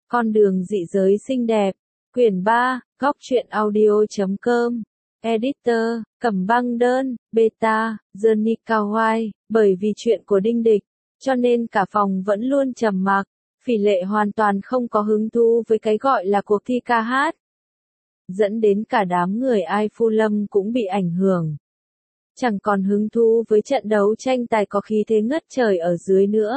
Con đường dị giới xinh đẹp. Quyển 3, Góc truyện audio.com. Editor, Cẩm Băng Đơn, Beta, Johnny Cao Hoai. Bởi vì chuyện của Đinh Địch, cho nên cả phòng vẫn luôn trầm mặc. Phỉ Lệ hoàn toàn không có hứng thú với cái gọi là cuộc thi ca hát. Dẫn đến cả đám người Ai Phu Lâm cũng bị ảnh hưởng. Chẳng còn hứng thú với trận đấu tranh tài có khí thế ngất trời ở dưới nữa.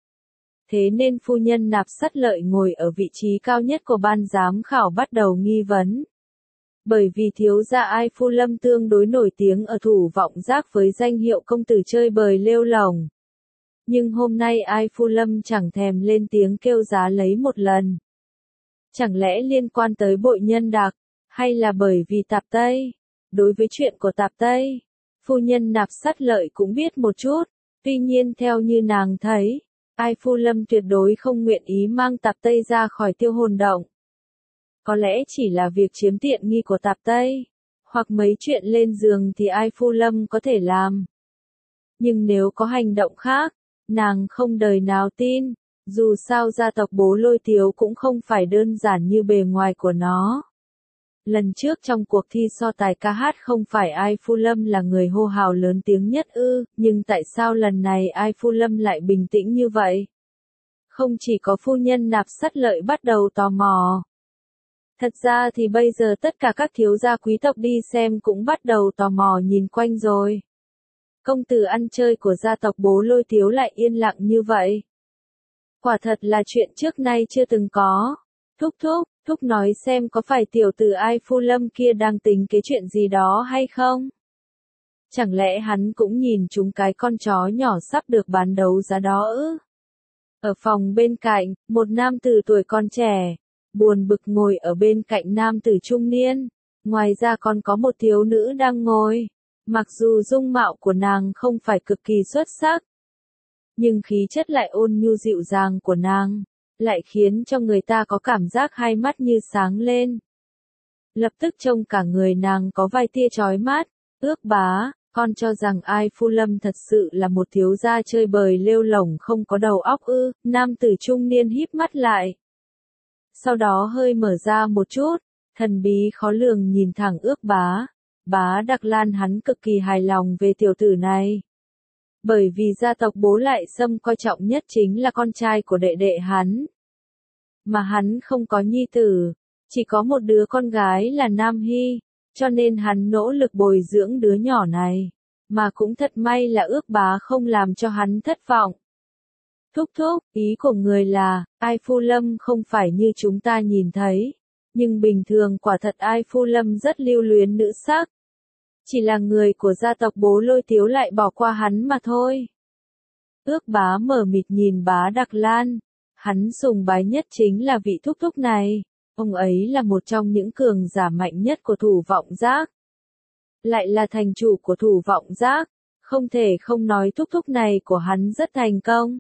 Thế nên phu nhân Nạp Sắt Lợi ngồi ở vị trí cao nhất của ban giám khảo bắt đầu nghi vấn. Bởi vì thiếu gia Ai Phu Lâm tương đối nổi tiếng ở Thủ Vọng Giác với danh hiệu công tử chơi bời lêu lổng. Nhưng hôm nay Ai Phu Lâm chẳng thèm lên tiếng kêu giá lấy một lần. Chẳng lẽ liên quan tới Bội Nhân Đặc, hay là bởi vì Tạp Tây? Đối với chuyện của Tạp Tây, phu nhân Nạp Sắt Lợi cũng biết một chút, tuy nhiên theo như nàng thấy, Ai Phu Lâm tuyệt đối không nguyện ý mang Tạp Tây ra khỏi Tiêu Hồn Động. Có lẽ chỉ là việc chiếm tiện nghi của Tạp Tây, hoặc mấy chuyện lên giường thì Ai Phu Lâm có thể làm. Nhưng nếu có hành động khác, nàng không đời nào tin, dù sao gia tộc Bố Lôi Tiếu cũng không phải đơn giản như bề ngoài của nó. Lần trước trong cuộc thi so tài ca hát không phải Ai Phu Lâm là người hô hào lớn tiếng nhất ư, nhưng tại sao lần này Ai Phu Lâm lại bình tĩnh như vậy? Không chỉ có phu nhân Nạp Sắt Lợi bắt đầu tò mò. Thật ra thì bây giờ tất cả các thiếu gia quý tộc đi xem cũng bắt đầu tò mò nhìn quanh rồi. Công tử ăn chơi của gia tộc Bố Lôi Tiếu lại yên lặng như vậy. Quả thật là chuyện trước nay chưa từng có. Thúc nói xem có phải tiểu tử Ai Phu Lâm kia đang tính cái chuyện gì đó hay không? Chẳng lẽ hắn cũng nhìn chúng cái con chó nhỏ sắp được bán đấu giá đó ư? Ở phòng bên cạnh, một nam tử tuổi còn trẻ, buồn bực ngồi ở bên cạnh nam tử trung niên. Ngoài ra còn có một thiếu nữ đang ngồi. Mặc dù dung mạo của nàng không phải cực kỳ xuất sắc, nhưng khí chất lại ôn nhu dịu dàng của nàng lại khiến cho người ta có cảm giác hai mắt như sáng lên. Lập tức trông cả người nàng có vài tia chói mắt. Ước bá, con cho rằng Ai Phu Lâm thật sự là một thiếu gia chơi bời lêu lổng không có đầu óc ư? Nam tử trung niên híp mắt lại. Sau đó hơi mở ra một chút, thần bí khó lường nhìn thẳng Ước bá. Bá Đặc Lan hắn cực kỳ hài lòng về tiểu tử này. Bởi vì gia tộc Bố Lại Sâm coi trọng nhất chính là con trai của đệ đệ hắn. Mà hắn không có nhi tử, chỉ có một đứa con gái là Nam Hy, cho nên hắn nỗ lực bồi dưỡng đứa nhỏ này. Mà cũng thật may là Ước bá không làm cho hắn thất vọng. Thúc, ý của người là, Ai Phu Lâm không phải như chúng ta nhìn thấy. Nhưng bình thường quả thật Ai Phu Lâm rất lưu luyến nữ sắc. Chỉ là người của gia tộc Bố Lôi Tiếu lại bỏ qua hắn mà thôi. Ước bá mở mịt nhìn Bá Đặc Lan. Hắn sùng bái nhất chính là vị thúc này. Ông ấy là một trong những cường giả mạnh nhất của Thủ Vọng Giác. Lại là thành chủ của Thủ Vọng Giác. Không thể không nói thúc này của hắn rất thành công.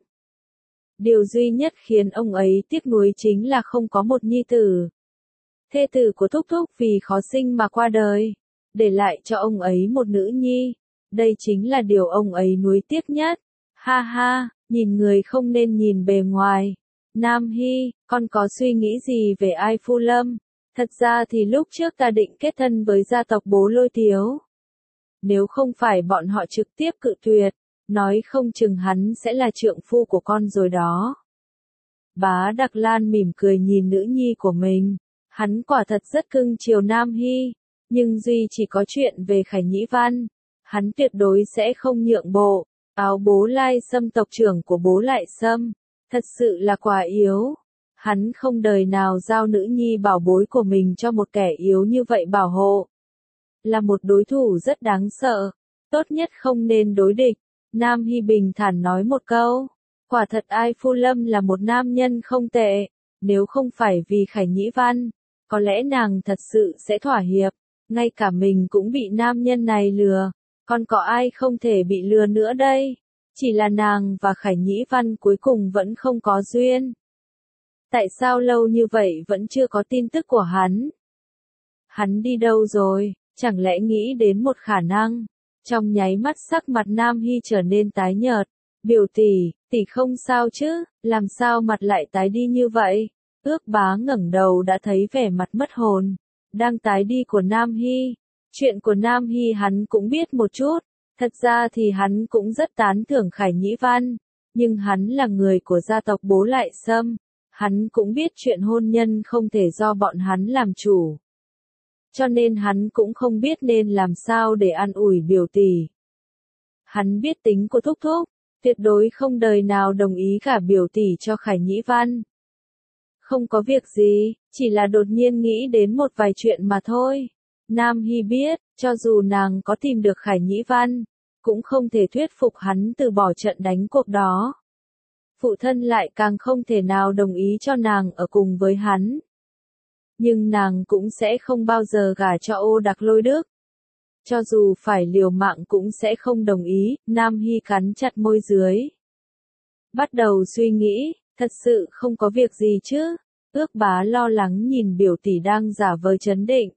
Điều duy nhất khiến ông ấy tiếc nuối chính là không có một nhi tử. Thê tử của thúc vì khó sinh mà qua đời, để lại cho ông ấy một nữ nhi. Đây chính là điều ông ấy nuối tiếc nhất. Ha ha, nhìn người không nên nhìn bề ngoài. Nam Hy, con có suy nghĩ gì về Ai Phu Lâm? Thật ra thì lúc trước ta định kết thân với gia tộc Bố Lôi Tiếu. Nếu không phải bọn họ trực tiếp cự tuyệt, nói không chừng hắn sẽ là trượng phu của con rồi đó. Bá Đặc Lan mỉm cười nhìn nữ nhi của mình. Hắn quả thật rất cưng chiều Nam Hy. Nhưng duy chỉ có chuyện về Khải Nhĩ Văn, hắn tuyệt đối sẽ không nhượng bộ. Áo Bố Lai Sâm tộc trưởng của Bố Lại Sâm, thật sự là quá yếu. Hắn không đời nào giao nữ nhi bảo bối của mình cho một kẻ yếu như vậy bảo hộ. Là một đối thủ rất đáng sợ. Tốt nhất không nên đối địch. Nam Hy bình thản nói một câu. Quả thật Ai Phu Lâm là một nam nhân không tệ. Nếu không phải vì Khải Nhĩ Văn, có lẽ nàng thật sự sẽ thỏa hiệp. Ngay cả mình cũng bị nam nhân này lừa, còn có ai không thể bị lừa nữa đây? Chỉ là nàng và Khải Nhĩ Văn cuối cùng vẫn không có duyên. Tại sao lâu như vậy vẫn chưa có tin tức của hắn? Hắn đi đâu rồi? Chẳng lẽ nghĩ đến một khả năng? Trong nháy mắt sắc mặt Nam Hy trở nên tái nhợt. Biểu tỷ không sao chứ? Làm sao mặt lại tái đi như vậy? Ước Bá ngẩng đầu đã thấy vẻ mặt mất hồn, đang tái đi của Nam Hy. Chuyện của Nam Hy hắn cũng biết một chút, thật ra thì hắn cũng rất tán thưởng Khải Nhĩ Văn, nhưng hắn là người của gia tộc Bố Lại Sâm, hắn cũng biết chuyện hôn nhân không thể do bọn hắn làm chủ. Cho nên hắn cũng không biết nên làm sao để an ủi biểu tỷ. Hắn biết tính của Thúc Thúc, tuyệt đối không đời nào đồng ý cả biểu tỷ cho Khải Nhĩ Văn. Không có việc gì, chỉ là đột nhiên nghĩ đến một vài chuyện mà thôi. Nam Hy biết, cho dù nàng có tìm được Khải Nhĩ Văn, cũng không thể thuyết phục hắn từ bỏ trận đánh cuộc đó. Phụ thân lại càng không thể nào đồng ý cho nàng ở cùng với hắn. Nhưng nàng cũng sẽ không bao giờ gả cho Ô Đặc Lôi Đức. Cho dù phải liều mạng cũng sẽ không đồng ý, Nam Hy cắn chặt môi dưới. Bắt đầu suy nghĩ, thật sự không có việc gì chứ. Ước Bá lo lắng nhìn biểu tỷ đang giả vờ trấn định.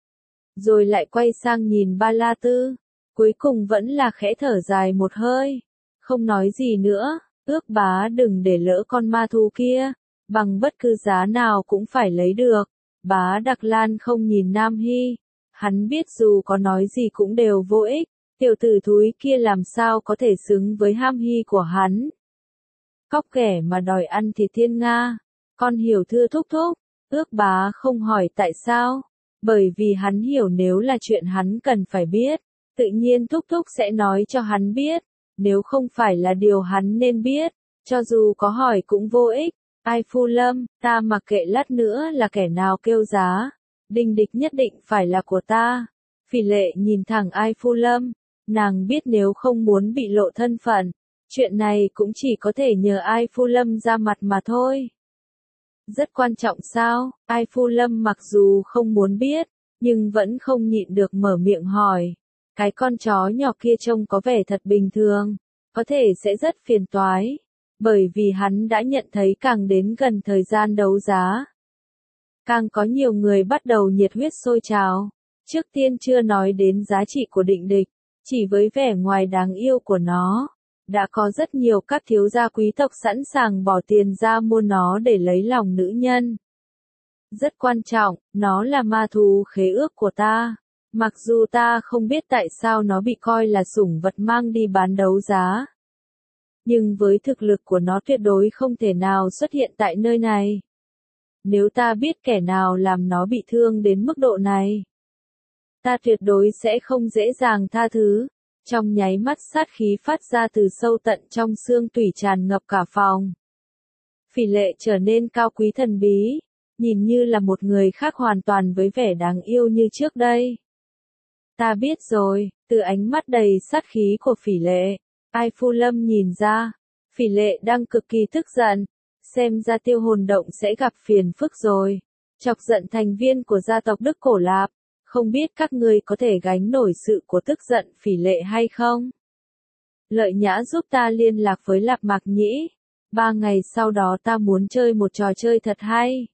Rồi lại quay sang nhìn Ba La Tư. Cuối cùng vẫn là khẽ thở dài một hơi. Không nói gì nữa, Ước Bá đừng để lỡ con ma thú kia. Bằng bất cứ giá nào cũng phải lấy được. Bá Đặc Lan không nhìn Nam Hy. Hắn biết dù có nói gì cũng đều vô ích. Tiểu tử thúi kia làm sao có thể xứng với ham hy của hắn. Cóc ghẻ mà đòi ăn thịt thiên nga. Con hiểu thưa Thúc Thúc. Ước Bá không hỏi tại sao. Bởi vì hắn hiểu nếu là chuyện hắn cần phải biết, tự nhiên Thúc Thúc sẽ nói cho hắn biết. Nếu không phải là điều hắn nên biết, cho dù có hỏi cũng vô ích. Ai Phu Lâm, ta mặc kệ lát nữa là kẻ nào kêu giá. Đinh địch nhất định phải là của ta. Phỉ Lệ nhìn thẳng Ai Phu Lâm. Nàng biết nếu không muốn bị lộ thân phận, chuyện này cũng chỉ có thể nhờ Ai Phu Lâm ra mặt mà thôi. Rất quan trọng sao? Ai Phu Lâm mặc dù không muốn biết, nhưng vẫn không nhịn được mở miệng hỏi. Cái con chó nhỏ kia trông có vẻ thật bình thường, có thể sẽ rất phiền toái, bởi vì hắn đã nhận thấy càng đến gần thời gian đấu giá, càng có nhiều người bắt đầu nhiệt huyết sôi trào. Trước tiên chưa nói đến giá trị của Định Địch, chỉ với vẻ ngoài đáng yêu của nó, đã có rất nhiều các thiếu gia quý tộc sẵn sàng bỏ tiền ra mua nó để lấy lòng nữ nhân. Rất quan trọng, nó là ma thú khế ước của ta. Mặc dù ta không biết tại sao nó bị coi là sủng vật mang đi bán đấu giá. Nhưng với thực lực của nó tuyệt đối không thể nào xuất hiện tại nơi này. Nếu ta biết kẻ nào làm nó bị thương đến mức độ này, ta tuyệt đối sẽ không dễ dàng tha thứ. Trong nháy mắt sát khí phát ra từ sâu tận trong xương tủy tràn ngập cả phòng. Phỉ Lệ trở nên cao quý thần bí, nhìn như là một người khác hoàn toàn với vẻ đáng yêu như trước đây. Ta biết rồi, từ ánh mắt đầy sát khí của Phỉ Lệ, Ai Phu Lâm nhìn ra, Phỉ Lệ đang cực kỳ tức giận, xem ra Tiêu Hồn Động sẽ gặp phiền phức rồi. Chọc giận thành viên của gia tộc Đức Cổ Lạp. Không biết các ngươi có thể gánh nổi sự của tức giận Phỉ Lệ hay không? Lợi Nhã giúp ta liên lạc với Lạp Mạc Nhĩ. 3 ngày sau đó ta muốn chơi một trò chơi thật hay.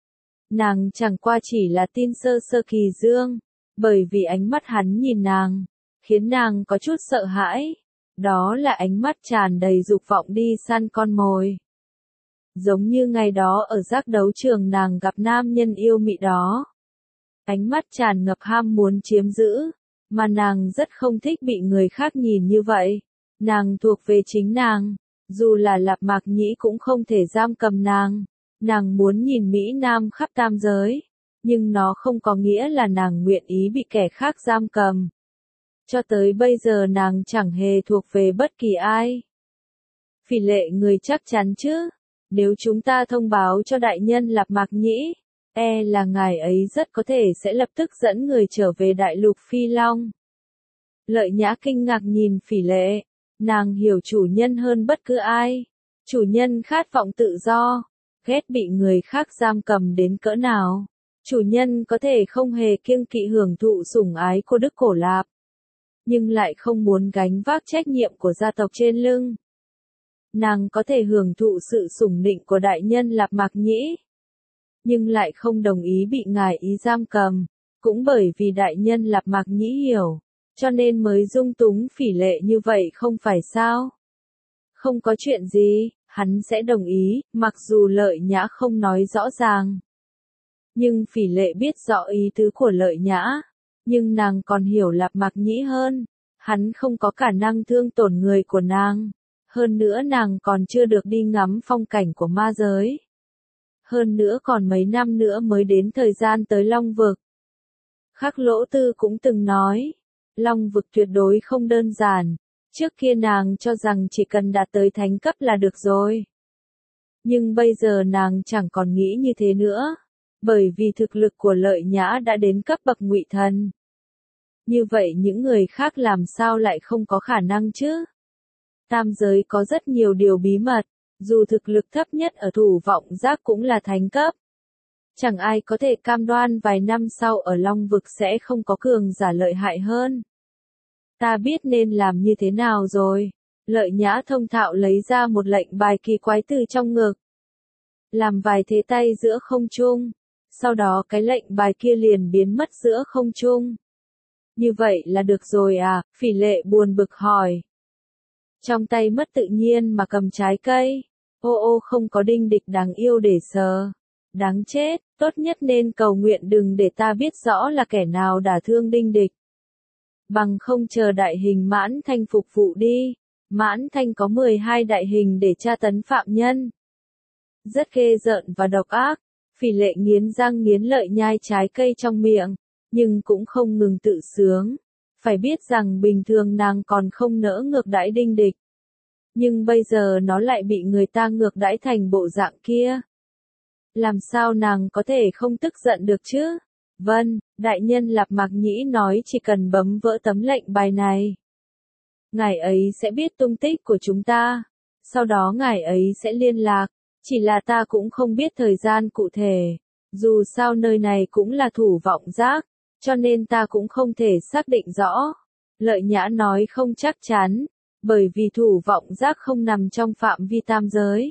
Nàng chẳng qua chỉ là tin sơ sơ Kỳ Dương, bởi vì ánh mắt hắn nhìn nàng, khiến nàng có chút sợ hãi. Đó là ánh mắt tràn đầy dục vọng đi săn con mồi. Giống như ngày đó ở giác đấu trường nàng gặp nam nhân yêu mị đó. Ánh mắt tràn ngập ham muốn chiếm giữ, mà nàng rất không thích bị người khác nhìn như vậy. Nàng thuộc về chính nàng, dù là Lạp Mạc Nhĩ cũng không thể giam cầm nàng. Nàng muốn nhìn Mỹ Nam khắp tam giới, nhưng nó không có nghĩa là nàng nguyện ý bị kẻ khác giam cầm. Cho tới bây giờ nàng chẳng hề thuộc về bất kỳ ai. Phỉ Lệ người chắc chắn chứ, nếu chúng ta thông báo cho đại nhân Lạp Mạc Nhĩ, là ngài ấy rất có thể sẽ lập tức dẫn người trở về đại lục Phi Long. Lợi Nhã kinh ngạc nhìn Phỉ Lệ, nàng hiểu chủ nhân hơn bất cứ ai. Chủ nhân khát vọng tự do, ghét bị người khác giam cầm đến cỡ nào. Chủ nhân có thể không hề kiêng kỵ hưởng thụ sủng ái của Đức Cổ Lạp, nhưng lại không muốn gánh vác trách nhiệm của gia tộc trên lưng. Nàng có thể hưởng thụ sự sủng nịnh của đại nhân Lạp Mạc Nhĩ, nhưng lại không đồng ý bị ngài ý giam cầm, cũng bởi vì đại nhân Lạp Mạc Nhĩ hiểu, cho nên mới dung túng Phỉ Lệ như vậy không phải sao? Không có chuyện gì, hắn sẽ đồng ý, mặc dù Lợi Nhã không nói rõ ràng. Nhưng Phỉ Lệ biết rõ ý tứ của Lợi Nhã, nhưng nàng còn hiểu Lạp Mạc Nhĩ hơn, hắn không có khả năng thương tổn người của nàng, hơn nữa nàng còn chưa được đi ngắm phong cảnh của ma giới. Hơn nữa còn mấy năm nữa mới đến thời gian tới Long Vực. Khắc Lỗ Tư cũng từng nói, Long Vực tuyệt đối không đơn giản, trước kia nàng cho rằng chỉ cần đạt tới thánh cấp là được rồi. Nhưng bây giờ nàng chẳng còn nghĩ như thế nữa, bởi vì thực lực của Lợi Nhã đã đến cấp bậc ngụy thần. Như vậy những người khác làm sao lại không có khả năng chứ? Tam giới có rất nhiều điều bí mật, dù thực lực thấp nhất ở Thủ Vọng Giác cũng là thánh cấp. Chẳng ai có thể cam đoan vài năm sau ở Long Vực sẽ không có cường giả lợi hại hơn. Ta biết nên làm như thế nào rồi. Lợi Nhã thông thạo lấy ra một lệnh bài kỳ quái từ trong ngực. Làm vài thế tay giữa không trung. Sau đó cái lệnh bài kia liền biến mất giữa không trung. Như vậy là được rồi à? Phỉ Lệ buồn bực hỏi. Trong tay mất tự nhiên mà cầm trái cây. Ô không có Đinh Địch đáng yêu để sờ. Đáng chết, tốt nhất nên cầu nguyện đừng để ta biết rõ là kẻ nào đả thương Đinh Địch. Bằng không chờ đại hình Mãn Thanh phục vụ đi. Mãn Thanh có 12 đại hình để tra tấn phạm nhân. Rất ghê rợn và độc ác. Phỉ Lệ nghiến răng nghiến lợi nhai trái cây trong miệng, nhưng cũng không ngừng tự sướng. Phải biết rằng bình thường nàng còn không nỡ ngược đãi Đinh Địch. Nhưng bây giờ nó lại bị người ta ngược đãi thành bộ dạng kia. Làm sao nàng có thể không tức giận được chứ? Vâng, đại nhân Lạp Mạc Nhĩ nói chỉ cần bấm vỡ tấm lệnh bài này. Ngài ấy sẽ biết tung tích của chúng ta. Sau đó ngài ấy sẽ liên lạc. Chỉ là ta cũng không biết thời gian cụ thể. Dù sao nơi này cũng là Thủ Vọng Giác, cho nên ta cũng không thể xác định rõ. Lợi Nhã nói không chắc chắn, bởi vì Thủ Vọng Giác không nằm trong phạm vi tam giới.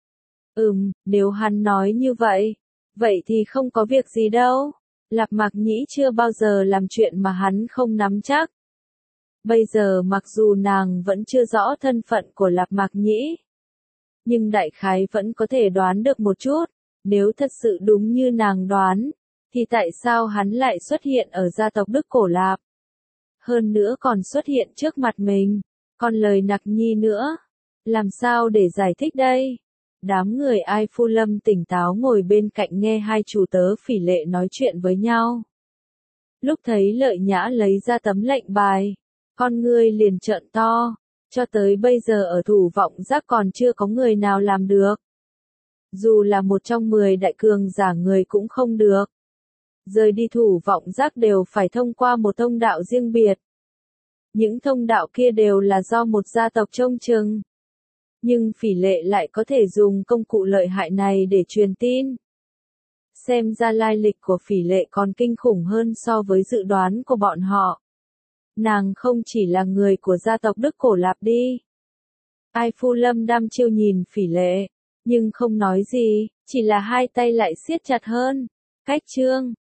Nếu hắn nói như vậy thì không có việc gì đâu. Lạp Mạc Nhĩ chưa bao giờ làm chuyện mà hắn không nắm chắc. Bây giờ mặc dù nàng vẫn chưa rõ thân phận của Lạp Mạc Nhĩ, nhưng đại khái vẫn có thể đoán được một chút. Nếu thật sự đúng như nàng đoán, thì tại sao hắn lại xuất hiện ở gia tộc Đức Cổ Lạp? Hơn nữa còn xuất hiện trước mặt mình, còn lời Nặc Nhi nữa. Làm sao để giải thích đây? Đám người Ai Phu Lâm tỉnh táo ngồi bên cạnh nghe hai chủ tớ Phỉ Lệ nói chuyện với nhau. Lúc thấy Lợi Nhã lấy ra tấm lệnh bài, con ngươi liền trợn to. Cho tới bây giờ ở Thủ Vọng Giác còn chưa có người nào làm được. Dù là một trong 10 đại cường giả người cũng không được. Rời đi Thủ Vọng Giác đều phải thông qua một thông đạo riêng biệt. Những thông đạo kia đều là do một gia tộc trông chừng. Nhưng Phỉ Lệ lại có thể dùng công cụ lợi hại này để truyền tin. Xem ra lai lịch của Phỉ Lệ còn kinh khủng hơn so với dự đoán của bọn họ. Nàng không chỉ là người của gia tộc Đức Cổ Lạp đi. Ai Phu Lâm đăm chiêu nhìn Phỉ Lệ, nhưng không nói gì, chỉ là hai tay lại siết chặt hơn. Cách chương